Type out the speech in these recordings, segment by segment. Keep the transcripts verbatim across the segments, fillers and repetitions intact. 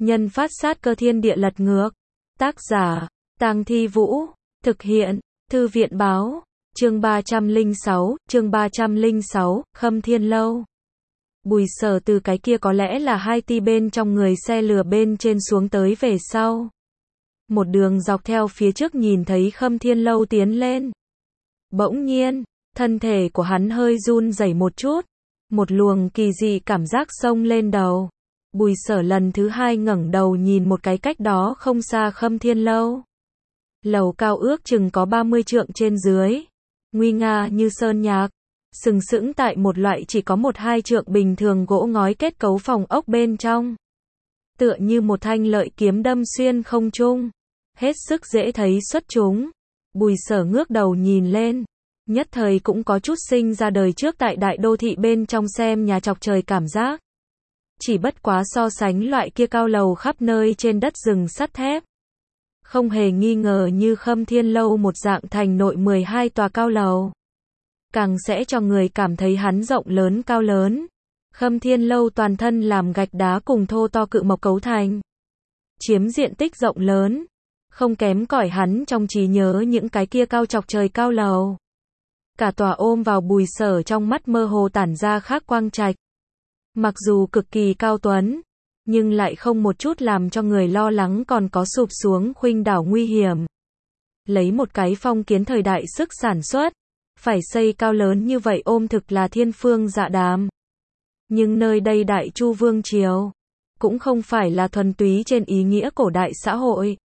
Nhân phát sát cơ thiên địa lật ngược. Tác giả, Tang Thi Vũ. Thực hiện, Thư viện báo. Chương ba trăm lẻ sáu, chương ba trăm lẻ sáu, Khâm Thiên Lâu. Bùi Sở từ cái kia có lẽ là hai ti bên trong người xe lửa bên trên xuống tới về sau. Một đường dọc theo phía trước nhìn thấy Khâm Thiên Lâu tiến lên. Bỗng nhiên, thân thể của hắn hơi run rẩy một chút. Một luồng kỳ dị cảm giác xông lên đầu. Bùi Sở lần thứ hai ngẩng đầu nhìn một cái cách đó không xa Khâm Thiên Lâu. Lầu cao ước chừng có ba mươi trượng trên dưới. Nguy nga như sơn nhạc. Sừng sững tại một loại chỉ có một hai trượng bình thường gỗ ngói kết cấu phòng ốc bên trong. Tựa như một thanh lợi kiếm đâm xuyên không trung. Hết sức dễ thấy xuất chúng. Bùi Sở ngước đầu nhìn lên. Nhất thời cũng có chút sinh ra đời trước tại đại đô thị bên trong xem nhà chọc trời cảm giác. Chỉ bất quá so sánh loại kia cao lầu khắp nơi trên đất rừng sắt thép. Không hề nghi ngờ như Khâm Thiên Lâu một dạng thành nội mười hai tòa cao lầu. Càng sẽ cho người cảm thấy hắn rộng lớn cao lớn. Khâm Thiên Lâu toàn thân làm gạch đá cùng thô to cự mộc cấu thành. Chiếm diện tích rộng lớn. Không kém cỏi hắn trong trí nhớ những cái kia cao chọc trời cao lầu. Cả tòa ôm vào Bùi Sở trong mắt mơ hồ tản ra khác quang trạch. Mặc dù cực kỳ cao tuấn, nhưng lại không một chút làm cho người lo lắng còn có sụp xuống khuynh đảo nguy hiểm. Lấy một cái phong kiến thời đại sức sản xuất, phải xây cao lớn như vậy ôm thực là thiên phương dạ đàm. Nhưng nơi đây Đại Chu Vương Triều, cũng không phải là thuần túy trên ý nghĩa cổ đại xã hội,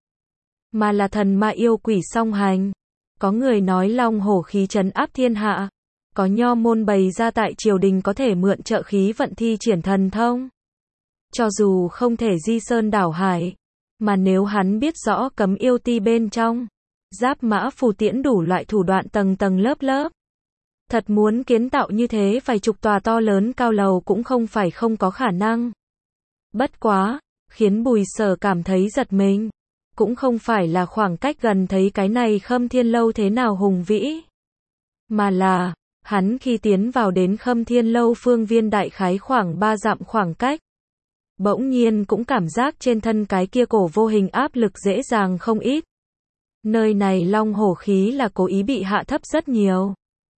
mà là thần ma yêu quỷ song hành. Có người nói long hổ khí trấn áp thiên hạ. Có nho môn bày ra tại triều đình có thể mượn trợ khí vận thi triển thần thông. Cho dù không thể di sơn đảo hải, mà nếu hắn biết rõ cấm yêu ti bên trong, giáp mã phù tiễn đủ loại thủ đoạn tầng tầng lớp lớp. Thật muốn kiến tạo như thế vài chục tòa to lớn cao lầu cũng không phải không có khả năng. Bất quá, khiến Bùi Sở cảm thấy giật mình. Cũng không phải là khoảng cách gần thấy cái này Khâm Thiên Lâu thế nào hùng vĩ. Mà là, hắn khi tiến vào đến Khâm Thiên Lâu phương viên đại khái khoảng ba dặm khoảng cách. Bỗng nhiên cũng cảm giác trên thân cái kia cổ vô hình áp lực dễ dàng không ít. Nơi này long hổ khí là cố ý bị hạ thấp rất nhiều.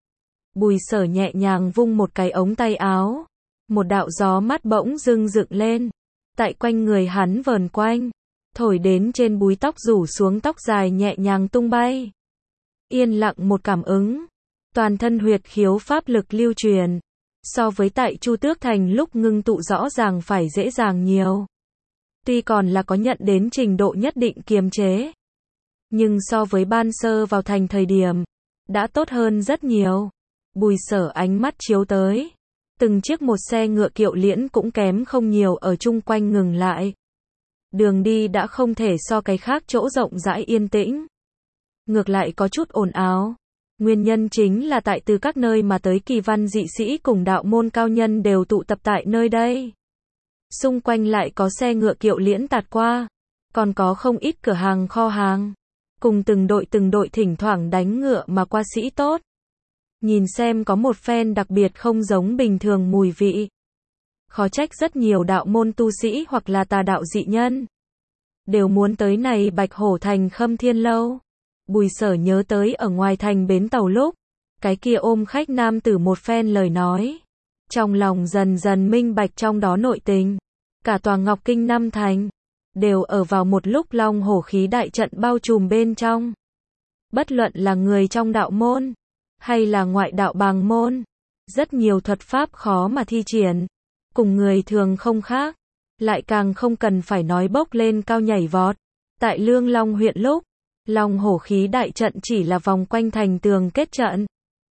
Bùi Sở nhẹ nhàng vung một cái ống tay áo. Một đạo gió mát bỗng dưng dựng lên. Tại quanh người hắn vờn quanh. Thổi đến trên búi tóc rủ xuống tóc dài nhẹ nhàng tung bay. Yên lặng một cảm ứng. Toàn thân huyệt khiếu pháp lực lưu truyền. So với tại Chu Tước Thành lúc ngưng tụ rõ ràng phải dễ dàng nhiều. Tuy còn là có nhận đến trình độ nhất định kiềm chế. Nhưng so với ban sơ vào thành thời điểm, đã tốt hơn rất nhiều. Bùi Sở ánh mắt chiếu tới. Từng chiếc một xe ngựa kiệu liễn cũng kém không nhiều ở chung quanh ngừng lại. Đường đi đã không thể so cái khác chỗ rộng rãi yên tĩnh. Ngược lại có chút ồn ào. Nguyên nhân chính là tại từ các nơi mà tới kỳ văn dị sĩ cùng đạo môn cao nhân đều tụ tập tại nơi đây. Xung quanh lại có xe ngựa kiệu liễn tạt qua. Còn có không ít cửa hàng kho hàng. Cùng từng đội từng đội thỉnh thoảng đánh ngựa mà qua sĩ tốt. Nhìn xem có một phen đặc biệt không giống bình thường mùi vị. Khó trách rất nhiều đạo môn tu sĩ hoặc là tà đạo dị nhân đều muốn tới này Bạch Hổ Thành Khâm Thiên Lâu. Bùi Sở nhớ tới ở ngoài thành bến tàu lúc, cái kia ôm khách nam tử một phen lời nói. Trong lòng dần dần minh bạch trong đó nội tình. Cả tòa Ngọc Kinh năm thành, đều ở vào một lúc long hổ khí đại trận bao trùm bên trong. Bất luận là người trong đạo môn, hay là ngoại đạo bàng môn, rất nhiều thuật pháp khó mà thi triển. Cùng người thường không khác, lại càng không cần phải nói bốc lên cao nhảy vọt. Tại Lương Long huyện lúc, long hổ khí đại trận chỉ là vòng quanh thành tường kết trận.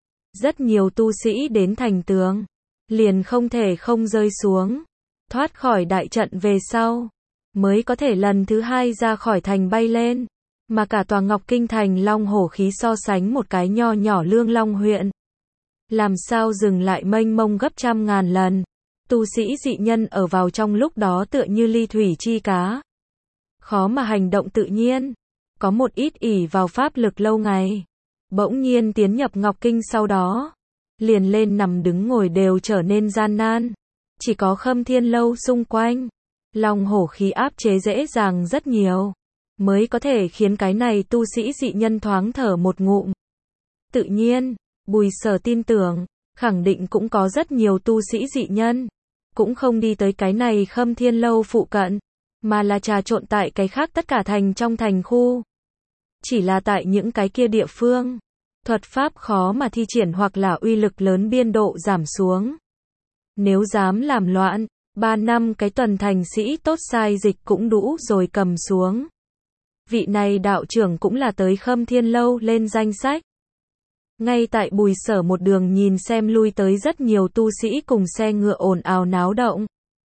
Rất nhiều tu sĩ đến thành tường, liền không thể không rơi xuống. Thoát khỏi đại trận về sau, mới có thể lần thứ hai ra khỏi thành bay lên. Mà cả tòa Ngọc Kinh thành long hổ khí so sánh một cái nho nhỏ Lương Long huyện. Làm sao dừng lại mênh mông gấp trăm ngàn lần. Tu sĩ dị nhân ở vào trong lúc đó tựa như ly thủy chi cá. Khó mà hành động tự nhiên. Có một ít ỷ vào pháp lực lâu ngày. Bỗng nhiên tiến nhập Ngọc Kinh sau đó. Liền lên nằm đứng ngồi đều trở nên gian nan. Chỉ có Khâm Thiên Lâu xung quanh. long hổ khí áp chế dễ dàng rất nhiều, mới có thể khiến cái này tu sĩ dị nhân thoáng thở một ngụm. Tự nhiên, Bùi Sở tin tưởng, khẳng định cũng có rất nhiều tu sĩ dị nhân, cũng không đi tới cái này Khâm Thiên Lâu phụ cận, mà là trà trộn tại cái khác tất cả thành trong thành khu. Chỉ là tại những cái kia địa phương, thuật pháp khó mà thi triển hoặc là uy lực lớn biên độ giảm xuống. Nếu dám làm loạn, ba năm cái tuần thành sĩ tốt sai dịch cũng đủ rồi cầm xuống. Vị này đạo trưởng cũng là tới Khâm Thiên Lâu lên danh sách. Ngay tại Bùi Sở một đường nhìn xem lui tới rất nhiều tu sĩ cùng xe ngựa ồn ào náo động.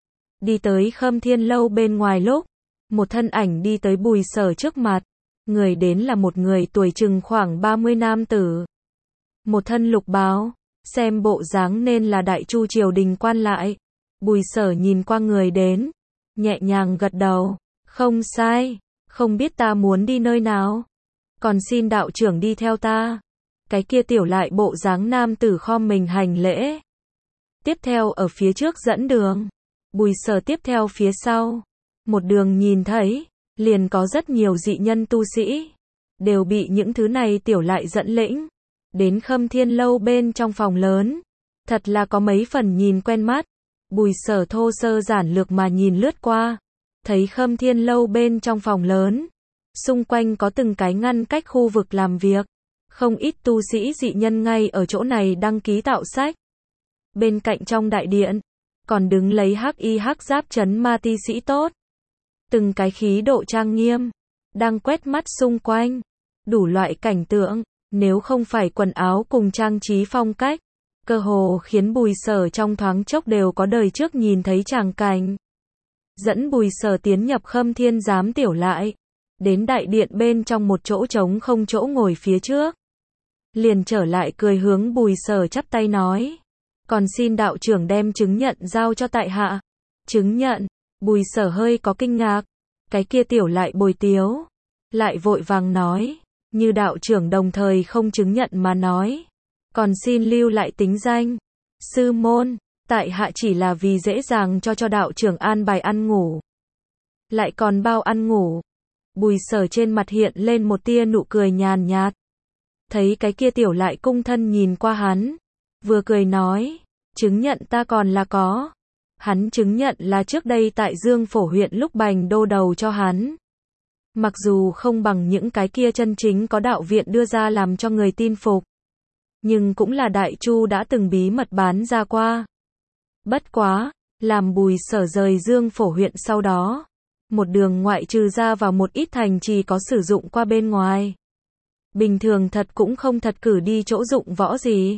Đi tới Khâm Thiên Lâu bên ngoài lúc, một thân ảnh đi tới Bùi Sở trước mặt. Người đến là một người tuổi chừng khoảng ba mươi nam tử. Một thân lục bào, xem bộ dáng nên là đại chu triều đình quan lại. Bùi Sở nhìn qua người đến, nhẹ nhàng gật đầu, không sai, không biết ta muốn đi nơi nào. Còn xin đạo trưởng đi theo ta. Cái kia tiểu lại bộ dáng nam tử khom mình hành lễ. Tiếp theo ở phía trước dẫn đường. Bùi Sở tiếp theo phía sau. Một đường nhìn thấy, liền có rất nhiều dị nhân tu sĩ. Đều bị những thứ này tiểu lại dẫn lĩnh. Đến Khâm Thiên Lâu bên trong phòng lớn. Thật là có mấy phần nhìn quen mắt. Bùi Sở thô sơ giản lược mà nhìn lướt qua. Thấy Khâm Thiên Lâu bên trong phòng lớn. Xung quanh có từng cái ngăn cách khu vực làm việc. Không ít tu sĩ dị nhân ngay ở chỗ này đăng ký tạo sách. Bên cạnh trong đại điện, còn đứng lấy hắc y hắc giáp trấn ma ti sĩ tốt. Từng cái khí độ trang nghiêm, đang quét mắt xung quanh. Đủ loại cảnh tượng, nếu không phải quần áo cùng trang trí phong cách, cơ hồ khiến Bùi Sở trong thoáng chốc đều có đời trước nhìn thấy tràng cảnh. Dẫn Bùi Sở tiến nhập Khâm Thiên giám tiểu lại. Đến đại điện bên trong một chỗ trống không chỗ ngồi phía trước. Liền trở lại cười hướng Bùi Sở chắp tay nói. Còn xin đạo trưởng đem chứng nhận giao cho tại hạ. Chứng nhận, Bùi Sở hơi có kinh ngạc. Cái kia tiểu lại bồi tiếu. Lại vội vàng nói. Như đạo trưởng đồng thời không chứng nhận mà nói. Còn xin lưu lại tính danh. Sư môn, tại hạ chỉ là vì dễ dàng cho cho đạo trưởng an bài ăn ngủ. Lại còn bao ăn ngủ. Bùi Sở trên mặt hiện lên một tia nụ cười nhàn nhạt. Thấy cái kia tiểu lại cung thân nhìn qua hắn. Vừa cười nói. Chứng nhận ta còn là có. Hắn chứng nhận là trước đây tại Dương Phổ huyện lúc bành đô đầu cho hắn. Mặc dù không bằng những cái kia chân chính có đạo viện đưa ra làm cho người tin phục. Nhưng cũng là đại chu đã từng bí mật bán ra qua. Bất quá, làm Bùi Sở rời Dương Phổ huyện sau đó. Một đường ngoại trừ ra vào một ít thành trì có sử dụng qua bên ngoài. Bình thường thật cũng không thật cử đi chỗ dụng võ gì.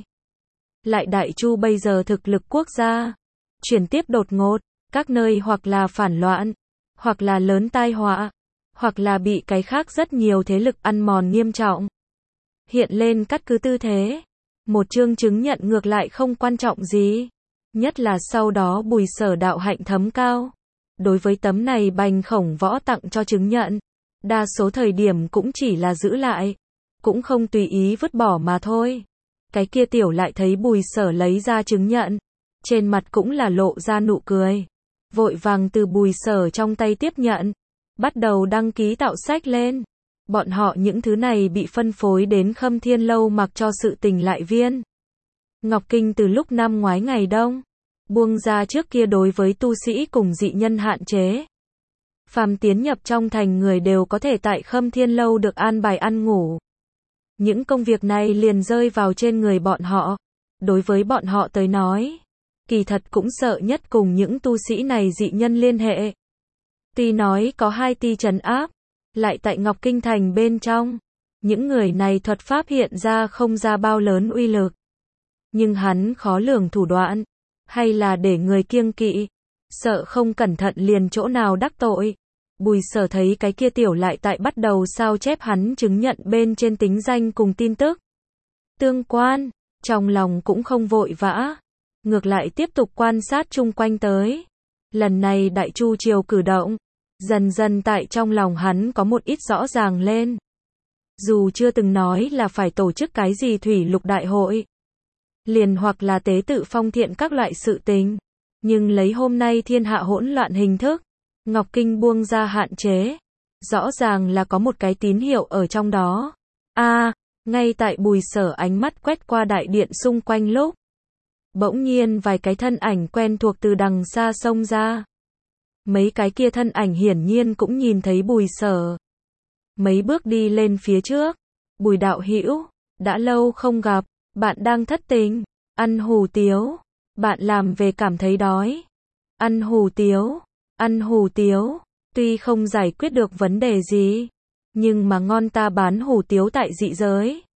Lại đại chu bây giờ thực lực quốc gia. Chuyển tiếp đột ngột, các nơi hoặc là phản loạn, hoặc là lớn tai họa, hoặc là bị cái khác rất nhiều thế lực ăn mòn nghiêm trọng. Hiện lên cắt cứ tư thế. Một chương chứng nhận ngược lại không quan trọng gì. Nhất là sau đó Bùi Sở đạo hạnh thấm cao. Đối với tấm này bành khổng võ tặng cho chứng nhận. Đa số thời điểm cũng chỉ là giữ lại. Cũng không tùy ý vứt bỏ mà thôi. Cái kia tiểu lại thấy Bùi Sở lấy ra chứng nhận. Trên mặt cũng là lộ ra nụ cười. Vội vàng từ Bùi Sở trong tay tiếp nhận. Bắt đầu đăng ký tạo sách lên. Bọn họ những thứ này bị phân phối đến Khâm Thiên Lâu mặc cho sự tình lại viên. Ngọc Kinh từ lúc năm ngoái ngày đông. Buông ra trước kia đối với tu sĩ cùng dị nhân hạn chế. Phàm tiến nhập trong thành người đều có thể tại Khâm Thiên Lâu được an bài ăn ngủ. Những công việc này liền rơi vào trên người bọn họ. Đối với bọn họ tới nói. Kỳ thật cũng sợ nhất cùng những tu sĩ này dị nhân liên hệ. Tuy nói có hai ti trấn áp. Lại tại Ngọc Kinh thành bên trong. Những người này thuật pháp hiện ra không ra bao lớn uy lực. Nhưng hắn khó lường thủ đoạn. Hay là để người kiêng kỵ. Sợ không cẩn thận liền chỗ nào đắc tội. Bùi Sở thấy cái kia tiểu lại tại bắt đầu sao chép hắn chứng nhận bên trên tính danh cùng tin tức. Tương quan. Trong lòng cũng không vội vã. Ngược lại tiếp tục quan sát chung quanh tới. Lần này đại chu triều cử động. Dần dần tại trong lòng hắn có một ít rõ ràng lên. Dù chưa từng nói là phải tổ chức cái gì thủy lục đại hội. Liền hoặc là tế tự phong thiện các loại sự tình. Nhưng lấy hôm nay thiên hạ hỗn loạn hình thức. Ngọc Kinh buông ra hạn chế. Rõ ràng là có một cái tín hiệu ở trong đó. A, à, ngay tại Bùi Sở ánh mắt quét qua đại điện xung quanh lúc. Bỗng nhiên vài cái thân ảnh quen thuộc từ đằng xa xông ra. Mấy cái kia thân ảnh hiển nhiên cũng nhìn thấy Bùi Sở. Mấy bước đi lên phía trước. Bùi đạo hữu, đã lâu không gặp, bạn đang thất tình, ăn hủ tiếu, bạn làm về cảm thấy đói. Ăn hủ tiếu, ăn hủ tiếu, tuy không giải quyết được vấn đề gì, nhưng mà ngon ta bán hủ tiếu tại dị giới.